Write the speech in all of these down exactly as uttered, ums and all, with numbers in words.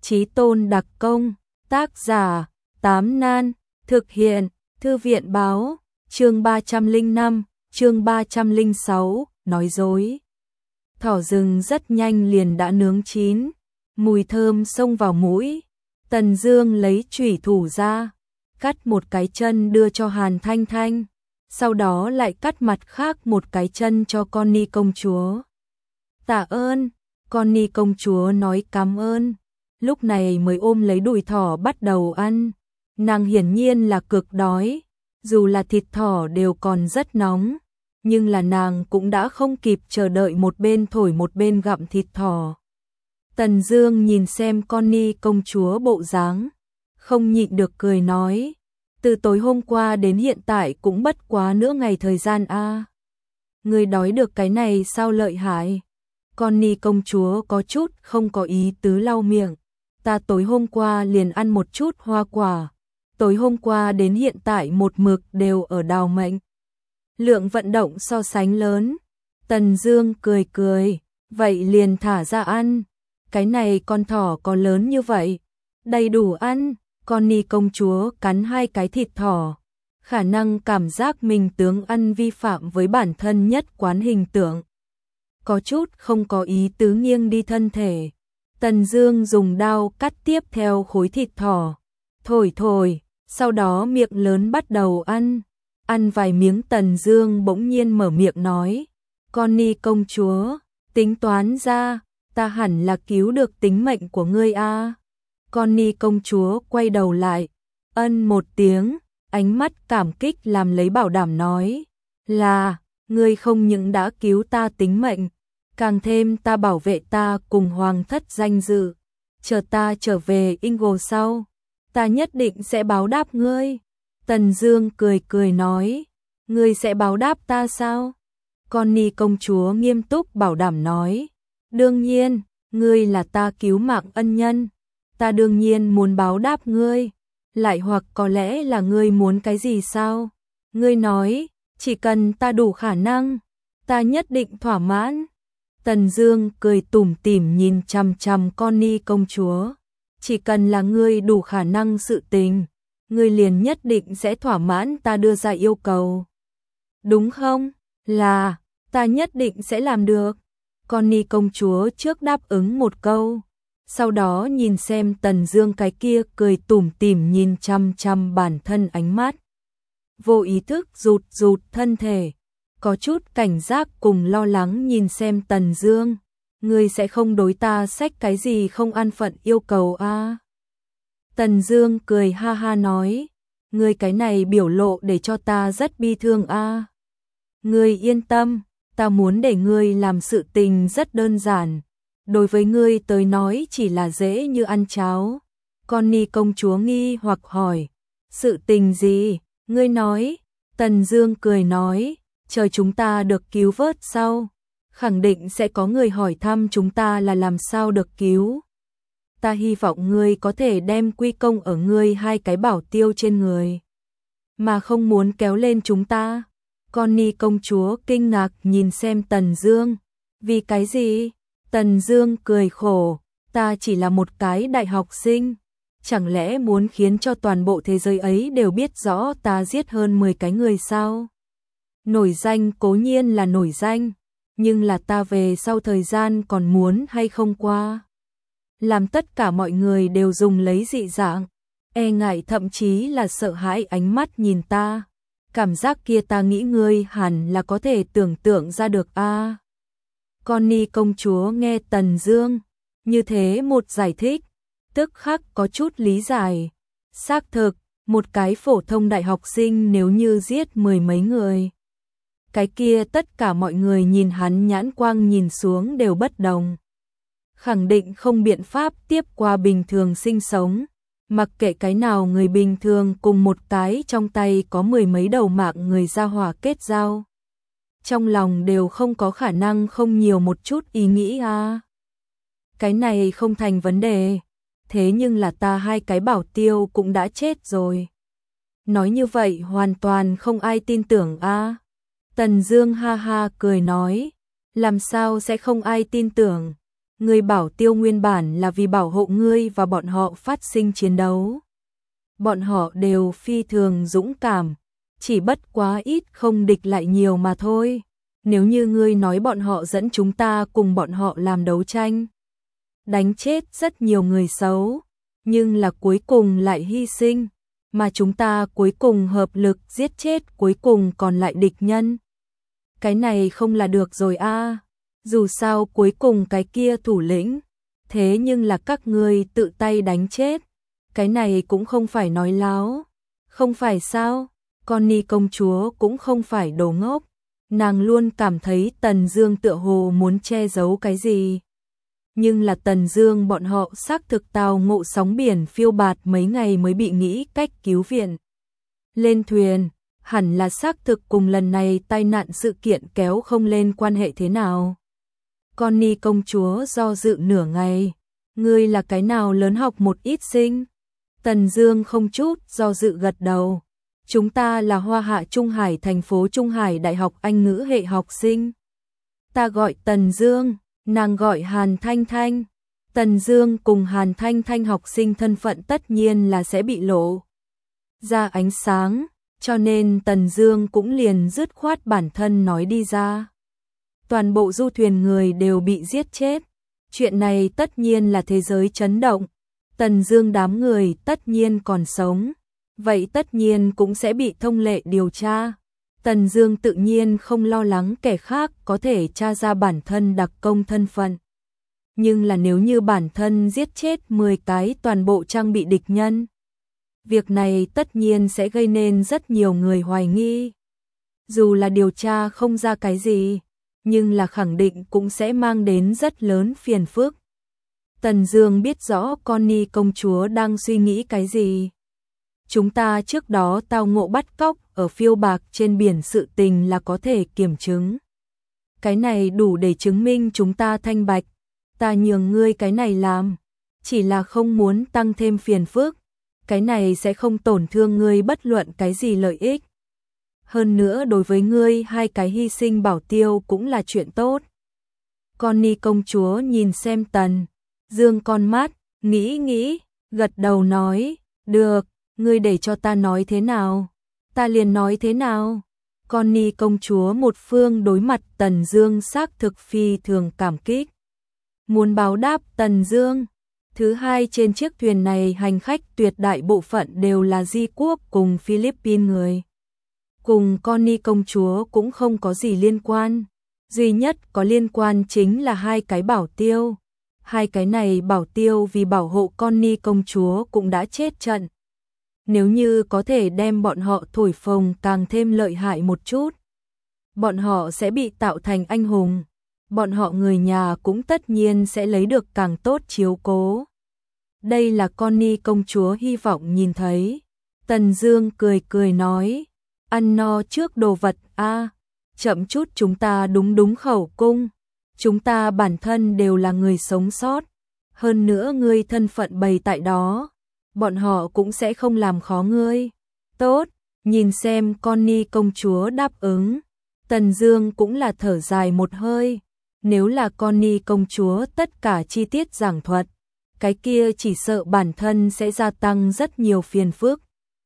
Chí tôn đặc công, tác giả, Tám Nan, thực hiện, Thư viện báo, chương ba trăm lẻ năm, chương ba trăm lẻ sáu, nói dối. Thỏ rừng rất nhanh liền đã nướng chín, mùi thơm xông vào mũi. Tần Dương lấy chủy thủ ra, cắt một cái chân đưa cho Hàn Thanh Thanh, sau đó lại cắt mặt khác một cái chân cho Connie công chúa. Tạ ơn, Connie công chúa nói cảm ơn, lúc này mới ôm lấy đùi thỏ bắt đầu ăn. Nàng hiển nhiên là cực đói, dù là thịt thỏ đều còn rất nóng, nhưng là nàng cũng đã không kịp chờ đợi, một bên thổi một bên gặm thịt thỏ. Tần Dương nhìn xem Connie công chúa bộ dáng, không nhịn được cười nói, từ tối hôm qua đến hiện tại cũng bất quá nửa ngày thời gian a. À. Ngươi đói được cái này sao lợi hại? Connie công chúa có chút không có ý tứ lau miệng, ta tối hôm qua liền ăn một chút hoa quả, tối hôm qua đến hiện tại một mực đều ở đào mệnh. Lượng vận động so sánh lớn. Tần Dương cười cười, vậy liền thả ra ăn. Cái này con thỏ có lớn như vậy, đầy đủ ăn. Connie công chúa cắn hai cái thịt thỏ, khả năng cảm giác mình tướng ăn vi phạm với bản thân nhất quán hình tượng, có chút không có ý tứ nghiêng đi thân thể. Tần Dương dùng dao cắt tiếp theo khối thịt thỏ, thổi thổi, sau đó miệng lớn bắt đầu ăn. Ăn vài miếng Tần Dương bỗng nhiên mở miệng nói, Connie công chúa, tính toán ra, ta hẳn là cứu được tính mệnh của ngươi a. À. Connie công chúa quay đầu lại, ân một tiếng, ánh mắt cảm kích làm lấy bảo đảm nói, là, ngươi không những đã cứu ta tính mệnh, càng thêm ta bảo vệ ta cùng hoàng thất danh dự, chờ ta trở về Ingle sau, ta nhất định sẽ báo đáp ngươi. Tần Dương cười cười nói, ngươi sẽ báo đáp ta sao? Connie công chúa nghiêm túc bảo đảm nói, đương nhiên, ngươi là ta cứu mạng ân nhân, ta đương nhiên muốn báo đáp ngươi, lại hoặc có lẽ là ngươi muốn cái gì sao? Ngươi nói, chỉ cần ta đủ khả năng, ta nhất định thỏa mãn. Tần Dương cười tủm tỉm nhìn chằm chằm Connie công chúa, chỉ cần là ngươi đủ khả năng sự tình, ngươi liền nhất định sẽ thỏa mãn ta đưa ra yêu cầu. Đúng không? Là, ta nhất định sẽ làm được. Connie công chúa trước đáp ứng một câu, sau đó nhìn xem Tần Dương cái kia cười tủm tỉm nhìn chăm chăm bản thân ánh mắt. Vô ý thức rụt rụt thân thể, có chút cảnh giác cùng lo lắng nhìn xem Tần Dương, ngươi sẽ không đối ta xách cái gì không an phận yêu cầu a? À? Tần Dương cười ha ha nói, ngươi cái này biểu lộ để cho ta rất bi thương a. À? Ngươi yên tâm, ta muốn để ngươi làm sự tình rất đơn giản, đối với ngươi tới nói chỉ là dễ như ăn cháo. Connie công chúa nghi hoặc hỏi, sự tình gì? Ngươi nói. Tần Dương cười nói, chờ chúng ta được cứu vớt sau, khẳng định sẽ có người hỏi thăm chúng ta là làm sao được cứu. Ta hy vọng ngươi có thể đem quy công ở ngươi hai cái bảo tiêu trên người, mà không muốn kéo lên chúng ta. Connie công chúa kinh ngạc nhìn xem Tần Dương, vì cái gì? Tần Dương cười khổ, ta chỉ là một cái đại học sinh, chẳng lẽ muốn khiến cho toàn bộ thế giới ấy đều biết rõ ta giết hơn mười cái người sao? Nổi danh cố nhiên là nổi danh, nhưng là ta về sau thời gian còn muốn hay không qua? Làm tất cả mọi người đều dùng lấy dị dạng, e ngại thậm chí là sợ hãi ánh mắt nhìn ta. Cảm giác kia ta nghĩ ngươi hẳn là có thể tưởng tượng ra được a. À. Connie công chúa nghe Tần Dương như thế một giải thích, tức khắc có chút lý giải. Xác thực, một cái phổ thông đại học sinh nếu như giết mười mấy người, cái kia tất cả mọi người nhìn hắn nhãn quang nhìn xuống đều bất đồng. Khẳng định không biện pháp tiếp qua bình thường sinh sống, mặc kệ cái nào người bình thường cùng một cái trong tay có mười mấy đầu mạng người ra hỏa kết giao, trong lòng đều không có khả năng không nhiều một chút ý nghĩ a. À. Cái này không thành vấn đề, thế nhưng là ta hai cái bảo tiêu cũng đã chết rồi. Nói như vậy hoàn toàn không ai tin tưởng a. À. Tần Dương ha ha cười nói, làm sao sẽ không ai tin tưởng, Ngươi bảo tiêu nguyên bản là vì bảo hộ ngươi và bọn họ phát sinh chiến đấu. Bọn họ đều phi thường dũng cảm, chỉ bất quá ít không địch lại nhiều mà thôi. Nếu như ngươi nói bọn họ dẫn chúng ta cùng bọn họ làm đấu tranh, đánh chết rất nhiều người xấu, nhưng là cuối cùng lại hy sinh, mà chúng ta cuối cùng hợp lực giết chết cuối cùng còn lại địch nhân. Cái này không là được rồi a. À. Dù sao cuối cùng cái kia thủ lĩnh, thế nhưng là các ngươi tự tay đánh chết. Cái này cũng không phải nói láo. Không phải sao? Connie công chúa cũng không phải đồ ngốc. Nàng luôn cảm thấy Tần Dương tựa hồ muốn che giấu cái gì. Nhưng là Tần Dương bọn họ xác thực tao ngộ sóng biển phiêu bạt mấy ngày mới bị nghĩ cách cứu viện. Lên thuyền, hẳn là xác thực cùng lần này tai nạn sự kiện kéo không lên quan hệ thế nào. Connie công chúa do dự nửa ngày, ngươi là cái nào lớn học một ít sinh? Tần Dương không chút do dự gật đầu. Chúng ta là Hoa Hạ Trung Hải thành phố Trung Hải Đại học Anh ngữ hệ học sinh. Ta gọi Tần Dương, nàng gọi Hàn Thanh Thanh. Tần Dương cùng Hàn Thanh Thanh học sinh thân phận tất nhiên là sẽ bị lộ ra ánh sáng, cho nên Tần Dương cũng liền dứt khoát bản thân nói đi ra. Toàn bộ du thuyền người đều bị giết chết. Chuyện này tất nhiên là thế giới chấn động. Tần Dương đám người tất nhiên còn sống, vậy tất nhiên cũng sẽ bị thông lệ điều tra. Tần Dương tự nhiên không lo lắng kẻ khác có thể tra ra bản thân đặc công thân phận. Nhưng là nếu như bản thân giết chết mười cái toàn bộ trang bị địch nhân, việc này tất nhiên sẽ gây nên rất nhiều người hoài nghi. Dù là điều tra không ra cái gì, nhưng là khẳng định cũng sẽ mang đến rất lớn phiền phức. Tần Dương biết rõ Connie công chúa đang suy nghĩ cái gì. Chúng ta trước đó tao ngộ bắt cóc ở phiêu bạc trên biển sự tình là có thể kiểm chứng. Cái này đủ để chứng minh chúng ta thanh bạch. Ta nhường ngươi cái này làm, chỉ là không muốn tăng thêm phiền phức. Cái này sẽ không tổn thương ngươi bất luận cái gì lợi ích. Hơn nữa đối với ngươi hai cái hy sinh bảo tiêu cũng là chuyện tốt. Connie công chúa nhìn xem Tần Dương con mắt, nghĩ nghĩ, gật đầu nói, được, ngươi để cho ta nói thế nào, ta liền nói thế nào. Connie công chúa một phương đối mặt Tần Dương xác thực phi thường cảm kích. Muốn báo đáp Tần Dương. Thứ hai, trên chiếc thuyền này hành khách tuyệt đại bộ phận đều là Di quốc cùng Philippines người. Cùng Connie công chúa cũng không có gì liên quan. Duy nhất có liên quan chính là hai cái bảo tiêu. Hai cái này bảo tiêu vì bảo hộ Connie công chúa cũng đã chết trận. Nếu như có thể đem bọn họ thổi phồng càng thêm lợi hại một chút, bọn họ sẽ bị tạo thành anh hùng. Bọn họ người nhà cũng tất nhiên sẽ lấy được càng tốt chiếu cố. Đây là Connie công chúa hy vọng nhìn thấy. Tần Dương cười cười nói, ăn no trước đồ vật a, chậm chút chúng ta đúng đúng khẩu cung. Chúng ta bản thân đều là người sống sót, hơn nữa ngươi thân phận bày tại đó, bọn họ cũng sẽ không làm khó ngươi. Tốt, nhìn xem Connie công chúa đáp ứng, Tần Dương cũng là thở dài một hơi. Nếu là Connie công chúa tất cả chi tiết giảng thuật, cái kia chỉ sợ bản thân sẽ gia tăng rất nhiều phiền phức.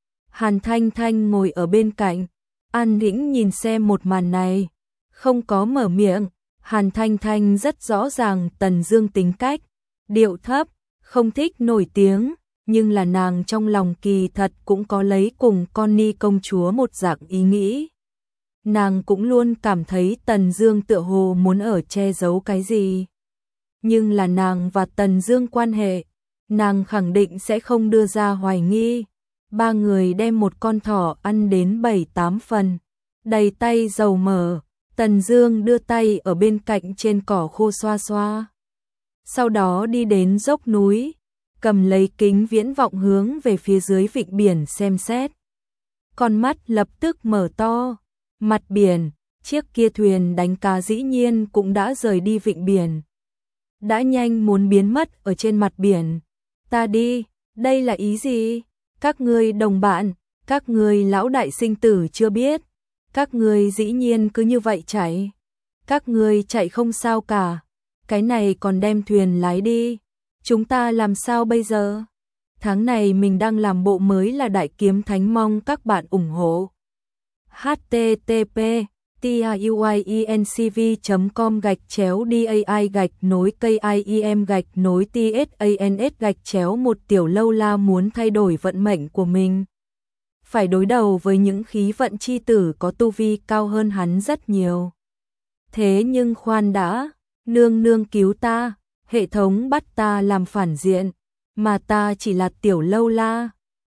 Hàn Thanh Thanh ngồi ở bên cạnh, an tĩnh nhìn xem một màn này, không có mở miệng. Hàn Thanh Thanh rất rõ ràng Tần Dương tính cách, điệu thấp, không thích nổi tiếng, nhưng là nàng trong lòng kỳ thật cũng có lấy cùng Connie công chúa một dạng ý nghĩ. Nàng cũng luôn cảm thấy Tần Dương tựa hồ muốn ở che giấu cái gì. Nhưng là nàng và Tần Dương quan hệ, nàng khẳng định sẽ không đưa ra hoài nghi. Ba người đem một con thỏ ăn đến bảy tám phần, đầy tay dầu mỡ. Tần Dương đưa tay ở bên cạnh trên cỏ khô xoa xoa. Sau đó đi đến dốc núi, cầm lấy kính viễn vọng hướng về phía dưới vịnh biển xem xét. Con mắt lập tức mở to. Mặt biển, chiếc kia thuyền đánh cá dĩ nhiên cũng đã rời đi vịnh biển. Đã nhanh muốn biến mất ở trên mặt biển. Ta đi, đây là ý gì? Các ngươi đồng bạn, các ngươi lão đại sinh tử chưa biết. Các ngươi dĩ nhiên cứ như vậy chạy. Các ngươi chạy không sao cả. cái này còn đem thuyền lái đi. Chúng ta làm sao bây giờ? Tháng này mình đang làm bộ mới là Đại Kiếm Thánh, mong các bạn ủng hộ. h t t p tiuyencv chấm com gạch chéo dai gạch nối kiem gạch nối tsans gạch chéo một Tiểu Lâu La muốn thay đổi vận mệnh của mình. Phải đối đầu với những khí vận chi tử có tu vi cao hơn hắn rất nhiều. Thế nhưng khoan đã, nương nương cứu ta, hệ thống bắt ta làm phản diện, mà ta chỉ là Tiểu Lâu La.